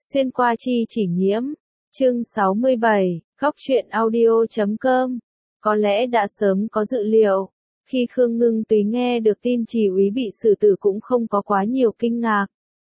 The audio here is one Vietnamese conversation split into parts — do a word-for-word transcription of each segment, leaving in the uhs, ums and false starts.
Xuyên qua chi chỉ nhiễm. Chương sáu mươi bảy, góc truyện audio chấm com. Có lẽ đã sớm có dự liệu. Khi Khương Ngưng Túy nghe được tin Trì úy bị xử tử cũng không có quá nhiều kinh ngạc.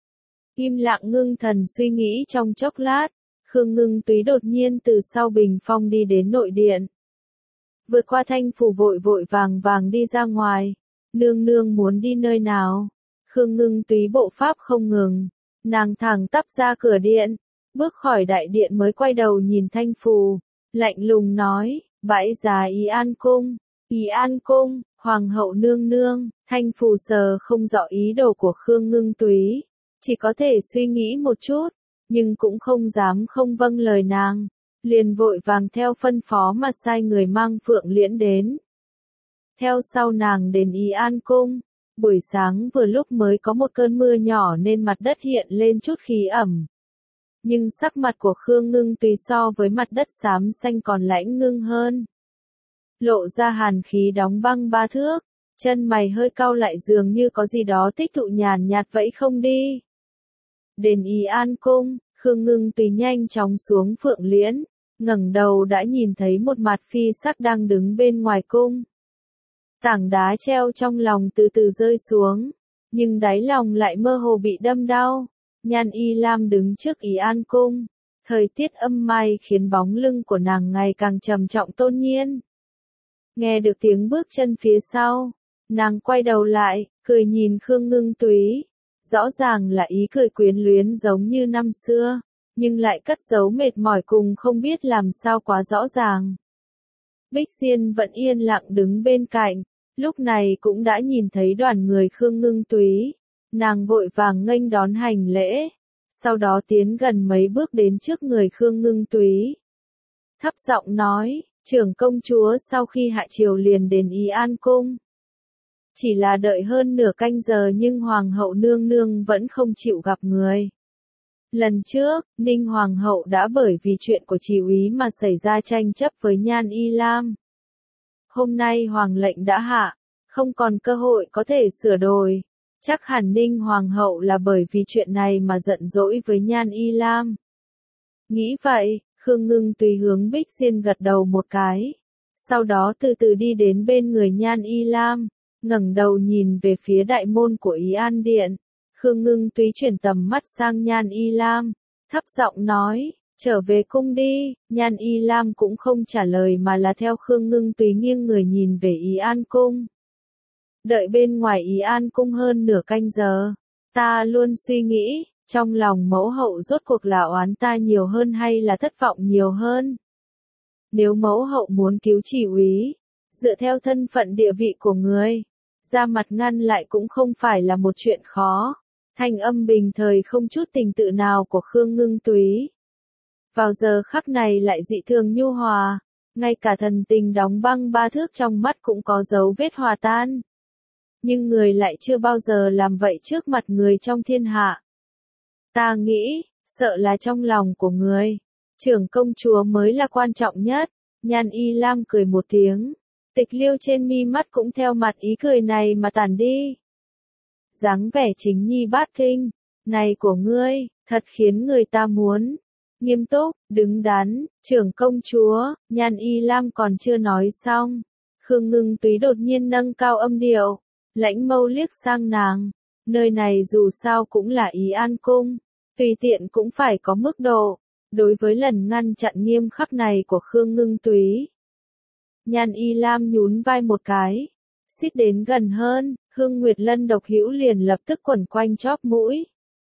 Im lặng ngưng thần suy nghĩ trong chốc lát, Khương Ngưng Túy đột nhiên từ sau bình phong đi đến nội điện. Vượt qua Thanh Phủ vội vội vàng vàng đi ra ngoài. Nương nương muốn đi nơi nào? Khương Ngưng Túy bộ pháp không ngừng. Nàng thẳng tắp ra cửa điện, bước khỏi đại điện mới quay đầu nhìn Thanh Phủ, lạnh lùng nói, bãi giá Ý An Cung, Ý An Cung, Hoàng hậu nương nương. Thanh Phủ sờ không rõ ý đồ của Khương Ngưng Túy, chỉ có thể suy nghĩ một chút, nhưng cũng không dám không vâng lời nàng, liền vội vàng theo phân phó mà sai người mang Phượng Liễn đến. Theo sau nàng đến Ý An Cung. Buổi sáng vừa lúc mới có một cơn mưa nhỏ nên mặt đất hiện lên chút khí ẩm. Nhưng sắc mặt của Khương Ngưng Túy so với mặt đất xám xanh còn lãnh ngưng hơn. Lộ ra hàn khí đóng băng ba thước, chân mày hơi cau lại dường như có gì đó tích tụ nhàn nhạt vậy không đi. Đến Ý An Cung, Khương Ngưng Túy nhanh chóng xuống Phượng Liễn, ngẩng đầu đã nhìn thấy một mặt phi sắc đang đứng bên ngoài cung. Tảng đá treo trong lòng từ từ rơi xuống, nhưng đáy lòng lại mơ hồ bị đâm đau. Nhan Y Lam đứng trước Ý An Cung, thời tiết âm mai khiến bóng lưng của nàng ngày càng trầm trọng tôn nhiên. Nghe được tiếng bước chân phía sau, nàng quay đầu lại, cười nhìn Khương Ngưng Túy. Rõ ràng là ý cười quyến luyến giống như năm xưa, nhưng lại cất giấu mệt mỏi cùng không biết làm sao quá rõ ràng. Bích Diên vẫn yên lặng đứng bên cạnh. Lúc này cũng đã nhìn thấy đoàn người Khương Ngưng Túy, nàng vội vàng nghênh đón hành lễ, sau đó tiến gần mấy bước đến trước người Khương Ngưng Túy. Thấp giọng nói, trưởng công chúa sau khi hạ triều liền đến Ý An Cung. Chỉ là đợi hơn nửa canh giờ nhưng Hoàng hậu nương nương vẫn không chịu gặp người. Lần trước, Ninh Hoàng hậu đã bởi vì chuyện của Trì úy mà xảy ra tranh chấp với Nhan Y Lam. Hôm nay Hoàng lệnh đã hạ, không còn cơ hội có thể sửa đổi. Chắc hẳn Ninh Hoàng hậu là bởi vì chuyện này mà giận dỗi với Nhan Y Lam. Nghĩ vậy, Khương Ngưng Túy hướng Bích Diên gật đầu một cái. Sau đó từ từ đi đến bên người Nhan Y Lam, ngẩng đầu nhìn về phía đại môn của Ý An Điện. Khương Ngưng Túy chuyển tầm mắt sang Nhan Y Lam, thấp giọng nói. Trở về cung đi. Nhan Y Lam cũng không trả lời mà là theo Khương Ngưng Túy nghiêng người nhìn về Ý An Cung. Đợi bên ngoài Ý An Cung hơn nửa canh giờ, ta luôn suy nghĩ, trong lòng mẫu hậu rốt cuộc là oán ta nhiều hơn hay là thất vọng nhiều hơn. Nếu mẫu hậu muốn cứu Trì úy, dựa theo thân phận địa vị của người, ra mặt ngăn lại cũng không phải là một chuyện khó. Thanh âm bình thời không chút tình tự nào của Khương Ngưng Túy. Vào giờ khắc này lại dị thường nhu hòa, ngay cả thần tình đóng băng ba thước trong mắt cũng có dấu vết hòa tan. Nhưng người lại chưa bao giờ làm vậy trước mặt người trong thiên hạ. Ta nghĩ, sợ là trong lòng của người, trưởng công chúa mới là quan trọng nhất. Nhan Y Lam cười một tiếng, tịch liêu trên mi mắt cũng theo mặt ý cười này mà tản đi. Dáng vẻ chính nhi bát kinh, này của ngươi, thật khiến người ta muốn. Nghiêm túc, đứng đắn, trưởng công chúa. Nhan Y Lam còn chưa nói xong, Khương Ngưng Túy đột nhiên nâng cao âm điệu, lãnh mâu liếc sang nàng. Nơi này dù sao cũng là Ý An Cung, tùy tiện cũng phải có mức độ. Đối với lần ngăn chặn nghiêm khắc này của Khương Ngưng Túy, Nhan Y Lam nhún vai một cái, xích đến gần hơn. Hương Nguyệt Lân độc hữu liền lập tức quẩn quanh chóp mũi.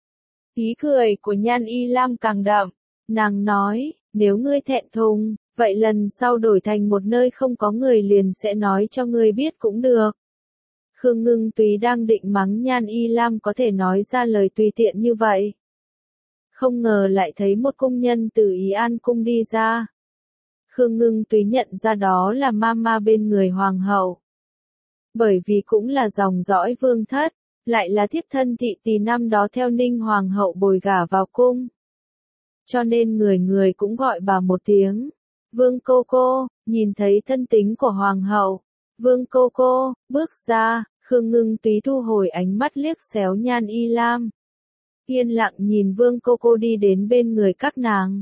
Ý cười của Nhan Y Lam càng đậm. Nàng nói, nếu ngươi thẹn thùng, vậy lần sau đổi thành một nơi không có người liền sẽ nói cho ngươi biết cũng được. Khương Ngưng Túy đang định mắng Nhan Y Lam có thể nói ra lời tùy tiện như vậy. Không ngờ lại thấy một cung nhân từ Ý An Cung đi ra. Khương Ngưng Túy nhận ra đó là Mama bên người Hoàng hậu. Bởi vì cũng là dòng dõi vương thất, lại là thiếp thân thị tỳ năm đó theo Ninh Hoàng hậu bồi gả vào cung. Cho nên người người cũng gọi bà một tiếng, Vương cô cô. Nhìn thấy thân tính của Hoàng hậu, Vương cô cô, bước ra, Khương Ngưng Túy thu hồi ánh mắt liếc xéo Nhan Y Lam. yên lặng nhìn Vương Cô Cô đi đến bên người các nàng.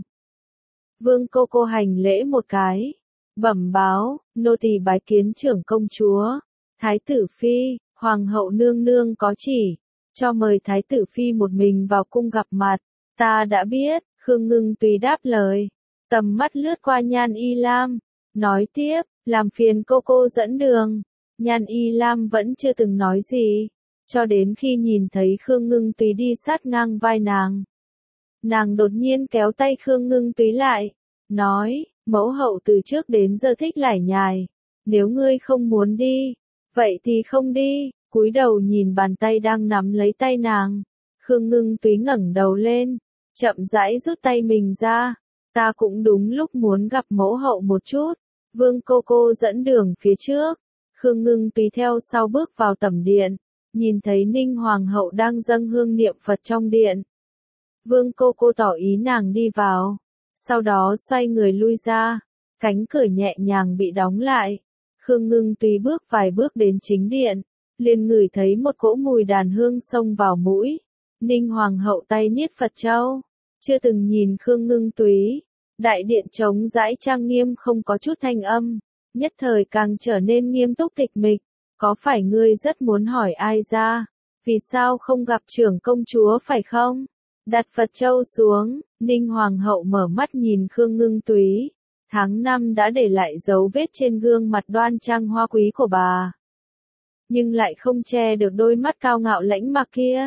Vương Cô Cô hành lễ một cái, bẩm báo, nô tỳ bái kiến trưởng công chúa, Thái tử phi, hoàng hậu nương nương có chỉ, cho mời Thái tử phi một mình vào cung gặp mặt. Ta đã biết, Khương Ngưng Tùy đáp lời, tầm mắt lướt qua Nhan Y Lam, nói tiếp, làm phiền cô cô dẫn đường. Nhan Y Lam vẫn chưa từng nói gì, cho đến khi nhìn thấy Khương Ngưng Tùy đi sát ngang vai nàng. Nàng đột nhiên kéo tay Khương Ngưng Tùy lại, nói, mẫu hậu từ trước đến giờ thích lải nhải, nếu ngươi không muốn đi, vậy thì không đi. Cúi đầu nhìn bàn tay đang nắm lấy tay nàng, Khương Ngưng Tùy ngẩng đầu lên, chậm rãi rút tay mình ra, ta cũng đúng lúc muốn gặp mẫu hậu một chút. Vương Cô Cô dẫn đường phía trước, Khương Ngưng Tùy theo sau bước vào tẩm điện, nhìn thấy Ninh Hoàng hậu đang dâng hương niệm Phật trong điện. Vương Cô Cô tỏ ý nàng đi vào, sau đó xoay người lui ra, cánh cửa nhẹ nhàng bị đóng lại. Khương Ngưng Tùy bước vài bước đến chính điện, liền ngửi thấy một cỗ mùi đàn hương xông vào mũi. Ninh Hoàng hậu tay niết Phật châu, chưa từng nhìn Khương Ngưng Tùy. Đại điện trống rãi trang nghiêm không có chút thanh âm, nhất thời càng trở nên nghiêm túc tịch mịch. Có phải ngươi rất muốn hỏi ai ra? Vì sao không gặp trưởng công chúa phải không? Đặt Phật châu xuống, Ninh Hoàng hậu mở mắt nhìn Khương Ngưng Tùy. Tháng năm đã để lại dấu vết trên gương mặt đoan trang hoa quý của bà, nhưng lại không che được đôi mắt cao ngạo lãnh mạc kia.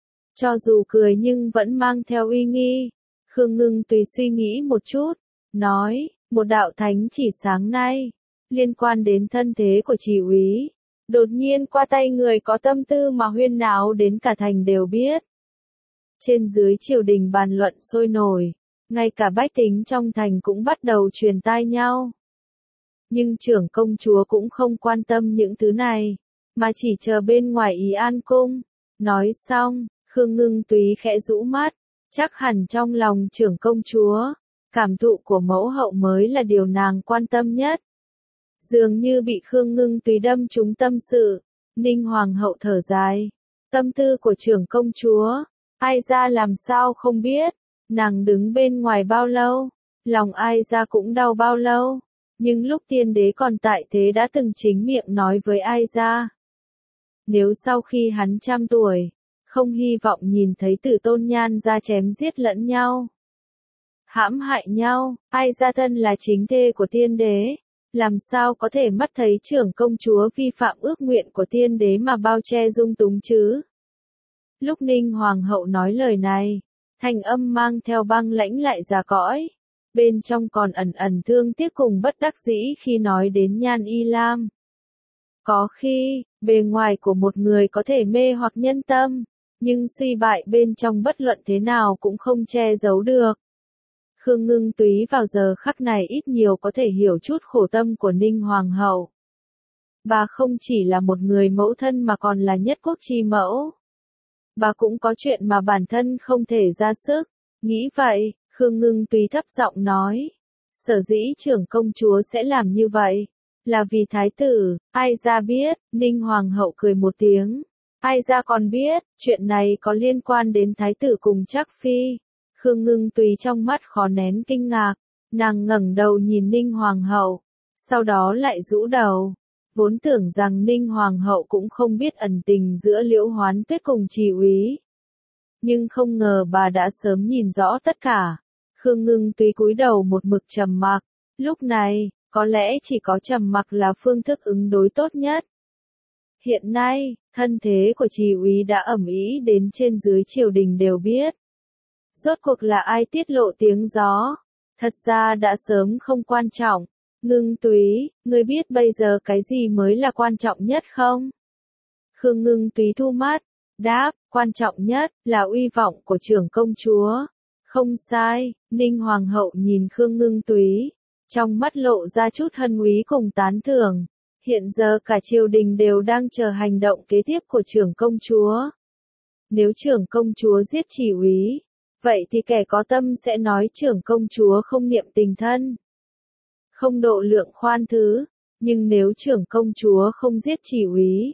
Cho dù cười nhưng vẫn mang theo uy nghi. Khương Ngưng Tùy suy nghĩ một chút, nói, một đạo thánh chỉ sáng nay, liên quan đến thân thế của Chỉ úy, đột nhiên qua tay người có tâm tư mà huyên náo đến cả thành đều biết. Trên dưới triều đình bàn luận sôi nổi, ngay cả bách tính trong thành cũng bắt đầu truyền tai nhau. Nhưng trưởng công chúa cũng không quan tâm những thứ này, mà chỉ chờ bên ngoài Ý An cung. Nói xong, Khương Ngưng Tùy khẽ rũ mắt, chắc hẳn trong lòng trưởng công chúa, cảm thụ của mẫu hậu mới là điều nàng quan tâm nhất. Dường như bị Khương Ngưng Tùy đâm trúng tâm sự, Ninh Hoàng hậu thở dài, tâm tư của trưởng công chúa, ai ra làm sao không biết, nàng đứng bên ngoài bao lâu, lòng ai ra cũng đau bao lâu, nhưng lúc tiên đế còn tại thế đã từng chính miệng nói với ai ra. Nếu sau khi hắn trăm tuổi, không hy vọng nhìn thấy Tử Tôn Nhan ra chém giết lẫn nhau, hãm hại nhau, ai ra thân là chính thê của tiên đế, làm sao có thể mắt thấy trưởng công chúa vi phạm ước nguyện của tiên đế mà bao che dung túng chứ? Lúc Ninh Hoàng hậu nói lời này, thanh âm mang theo băng lãnh lại già cõi, bên trong còn ẩn ẩn thương tiếc cùng bất đắc dĩ khi nói đến Nhan Y Lam. Có khi, bề ngoài của một người có thể mê hoặc nhân tâm, nhưng suy bại bên trong bất luận thế nào cũng không che giấu được. Khương Ngưng Tùy vào giờ khắc này ít nhiều có thể hiểu chút khổ tâm của Ninh Hoàng hậu. Bà không chỉ là một người mẫu thân mà còn là nhất quốc chi mẫu. Bà cũng có chuyện mà bản thân không thể ra sức. Nghĩ vậy, Khương Ngưng Tùy thấp giọng nói, sở dĩ trưởng công chúa sẽ làm như vậy, là vì thái tử. Ai ra biết? Ninh Hoàng hậu cười một tiếng. Ai ra còn biết, chuyện này có liên quan đến thái tử cùng Trác phi. Khương Ngưng Tùy trong mắt khó nén kinh ngạc, nàng ngẩng đầu nhìn Ninh Hoàng hậu, sau đó lại rũ đầu. Vốn tưởng rằng Ninh Hoàng hậu cũng không biết ẩn tình giữa Liễu Hoán Tuyết cùng Chỉ úy, nhưng không ngờ bà đã sớm nhìn rõ tất cả. Khương Ngưng Tùy cúi đầu một mực trầm mặc, lúc này, có lẽ chỉ có trầm mặc là phương thức ứng đối tốt nhất. Hiện nay, thân thế của Chỉ úy đã ầm ĩ đến trên dưới triều đình đều biết. Rốt cuộc là ai tiết lộ tiếng gió? Thật ra đã sớm không quan trọng. Ngưng Tùy, ngươi biết bây giờ cái gì mới là quan trọng nhất không? Khương Ngưng Tùy thu mắt, đáp, quan trọng nhất là uy vọng của trưởng công chúa. Không sai. Ninh Hoàng hậu nhìn Khương Ngưng Tùy, trong mắt lộ ra chút hân úy cùng tán thưởng. Hiện giờ cả triều đình đều đang chờ hành động kế tiếp của trưởng công chúa. Nếu trưởng công chúa giết Chỉ úy, vậy thì kẻ có tâm sẽ nói trưởng công chúa không niệm tình thân, không độ lượng khoan thứ. Nhưng nếu trưởng công chúa không giết Chỉ úy,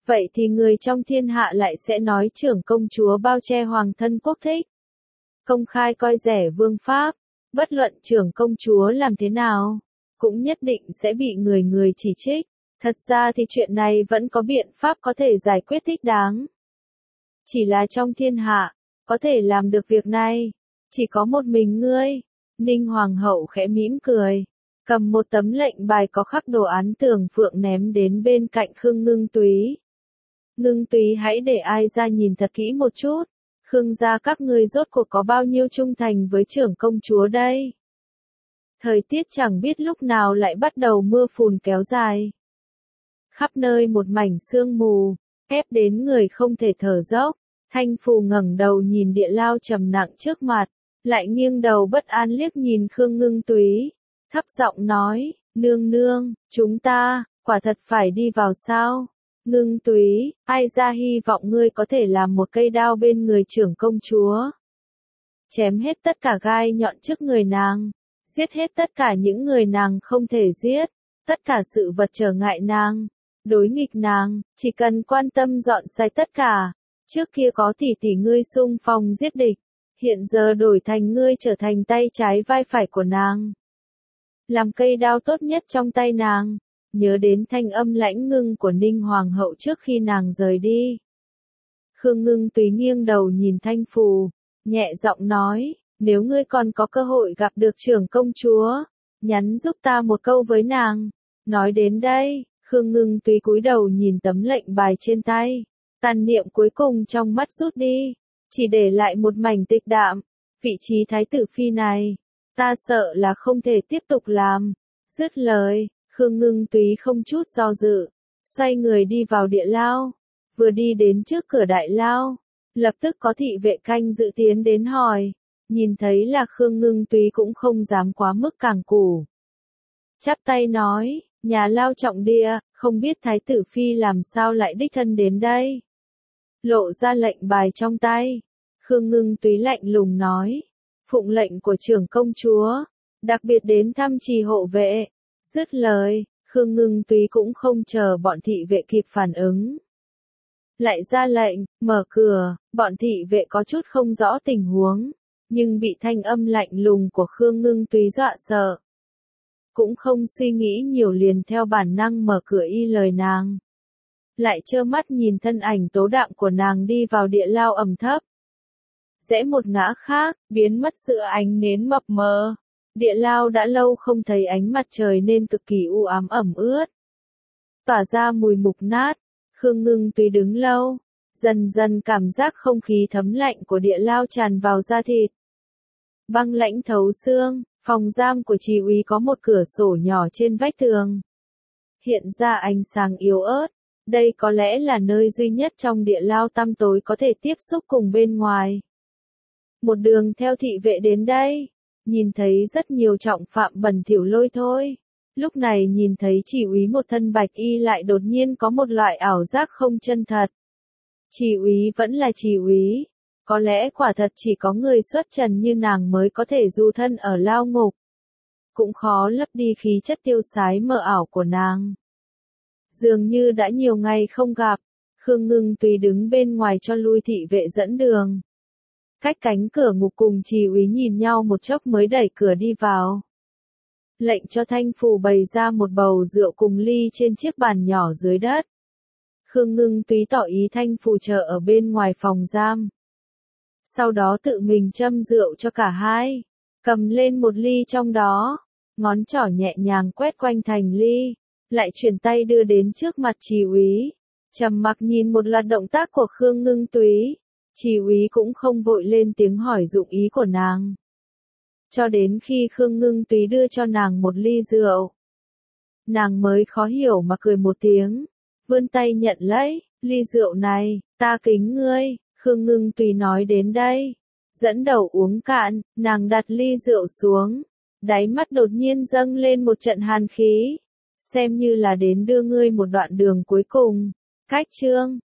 vậy thì người trong thiên hạ lại sẽ nói trưởng công chúa bao che hoàng thân quốc thích. Công khai coi rẻ vương pháp, bất luận trưởng công chúa làm thế nào, cũng nhất định sẽ bị người người chỉ trích. Thật ra thì chuyện này vẫn có biện pháp có thể giải quyết thích đáng. Chỉ là trong thiên hạ, có thể làm được việc này, chỉ có một mình ngươi. Ninh Hoàng hậu khẽ mỉm cười, cầm một tấm lệnh bài có khắc đồ án tường phượng ném đến bên cạnh Khương Ngưng Túy. Ngưng Túy hãy để ai ra nhìn thật kỹ một chút, Khương gia các ngươi rốt cuộc có bao nhiêu trung thành với trưởng công chúa đây? Thời tiết chẳng biết lúc nào lại bắt đầu mưa phùn kéo dài. Khắp nơi một mảnh sương mù, ép đến người không thể thở dốc. Thanh Phù ngẩng đầu nhìn Địa Lao trầm nặng trước mặt, lại nghiêng đầu bất an liếc nhìn Khương Ngưng Túy, thấp giọng nói, nương nương, chúng ta, quả thật phải đi vào sao? Ngưng Túy, ai ra hy vọng ngươi có thể làm một cây đao bên người trưởng công chúa. Chém hết tất cả gai nhọn trước người nàng, giết hết tất cả những người nàng không thể giết, tất cả sự vật trở ngại nàng, đối nghịch nàng, chỉ cần quan tâm dọn sạch tất cả. Trước kia có tỷ tỷ ngươi xung phong giết địch, hiện giờ đổi thành ngươi trở thành tay trái vai phải của nàng. Làm cây đao tốt nhất trong tay nàng, nhớ đến thanh âm lãnh ngưng của Ninh Hoàng hậu trước khi nàng rời đi. Khương Ngưng Túy nghiêng đầu nhìn Thanh Phù, nhẹ giọng nói, nếu ngươi còn có cơ hội gặp được trưởng công chúa, nhắn giúp ta một câu với nàng. Nói đến đây, Khương Ngưng Túy cúi đầu nhìn tấm lệnh bài trên tay. Tàn niệm cuối cùng trong mắt rút đi, chỉ để lại một mảnh tịch đạm. Vị trí thái tử phi này, ta sợ là không thể tiếp tục làm. Dứt lời, Khương Ngưng Túy không chút do dự, xoay người đi vào Địa Lao. Vừa đi đến trước cửa đại lao, lập tức có thị vệ canh dự tiến đến hỏi. Nhìn thấy là Khương Ngưng Túy cũng không dám quá mức càng củ. Chắp tay nói, nhà lao trọng địa, không biết thái tử phi làm sao lại đích thân đến đây. Lộ ra lệnh bài trong tay, Khương Ngưng Túy lạnh lùng nói, phụng lệnh của trưởng công chúa, đặc biệt đến thăm trì hộ vệ. Dứt lời, Khương Ngưng Túy cũng không chờ bọn thị vệ kịp phản ứng. Lại ra lệnh, mở cửa, bọn thị vệ có chút không rõ tình huống, nhưng bị thanh âm lạnh lùng của Khương Ngưng Túy dọa sợ. Cũng không suy nghĩ nhiều liền theo bản năng mở cửa y lời nàng. Lại trơ mắt nhìn thân ảnh tố đạm của nàng đi vào Địa Lao ẩm thấp. Rẽ một ngã khác, biến mất giữa ánh nến mập mờ. Địa Lao đã lâu không thấy ánh mặt trời nên cực kỳ u ám ẩm ướt. Tỏa ra mùi mục nát, Khương Ngưng Túy đứng lâu, dần dần cảm giác không khí thấm lạnh của Địa Lao tràn vào da thịt. Băng lãnh thấu xương, phòng giam của Trì úy có một cửa sổ nhỏ trên vách tường. Hiện ra ánh sáng yếu ớt. Đây có lẽ là nơi duy nhất trong Địa Lao tăm tối có thể tiếp xúc cùng bên ngoài. Một đường theo thị vệ đến đây, nhìn thấy rất nhiều trọng phạm bẩn thỉu lôi thôi. Lúc này nhìn thấy Trì úy một thân bạch y lại đột nhiên có một loại ảo giác không chân thật. Trì úy vẫn là Trì úy, có lẽ quả thật chỉ có người xuất trần như nàng mới có thể du thân ở lao ngục. Cũng khó lấp đi khí chất tiêu sái mờ ảo của nàng. Dường như đã nhiều ngày không gặp, Khương Ngưng Túy đứng bên ngoài cho lui thị vệ dẫn đường. Cách cánh cửa ngục cùng Trì úy nhìn nhau một chốc mới đẩy cửa đi vào. Lệnh cho Thanh Phù bày ra một bầu rượu cùng ly trên chiếc bàn nhỏ dưới đất. Khương Ngưng Túy tỏ ý Thanh Phù chờ ở bên ngoài phòng giam. Sau đó tự mình châm rượu cho cả hai, cầm lên một ly trong đó, ngón trỏ nhẹ nhàng quét quanh thành ly. Lại chuyển tay đưa đến trước mặt Trì úy, trầm mặc nhìn một loạt động tác của Khương Ngưng Túy. Trì úy cũng không vội lên tiếng hỏi dụng ý của nàng. Cho đến khi Khương Ngưng Túy đưa cho nàng một ly rượu, nàng mới khó hiểu mà cười một tiếng, vươn tay nhận lấy, ly rượu này, ta kính ngươi. Khương Ngưng Túy nói đến đây, dẫn đầu uống cạn, nàng đặt ly rượu xuống, đáy mắt đột nhiên dâng lên một trận hàn khí. Xem như là đến đưa ngươi một đoạn đường cuối cùng. Cách chương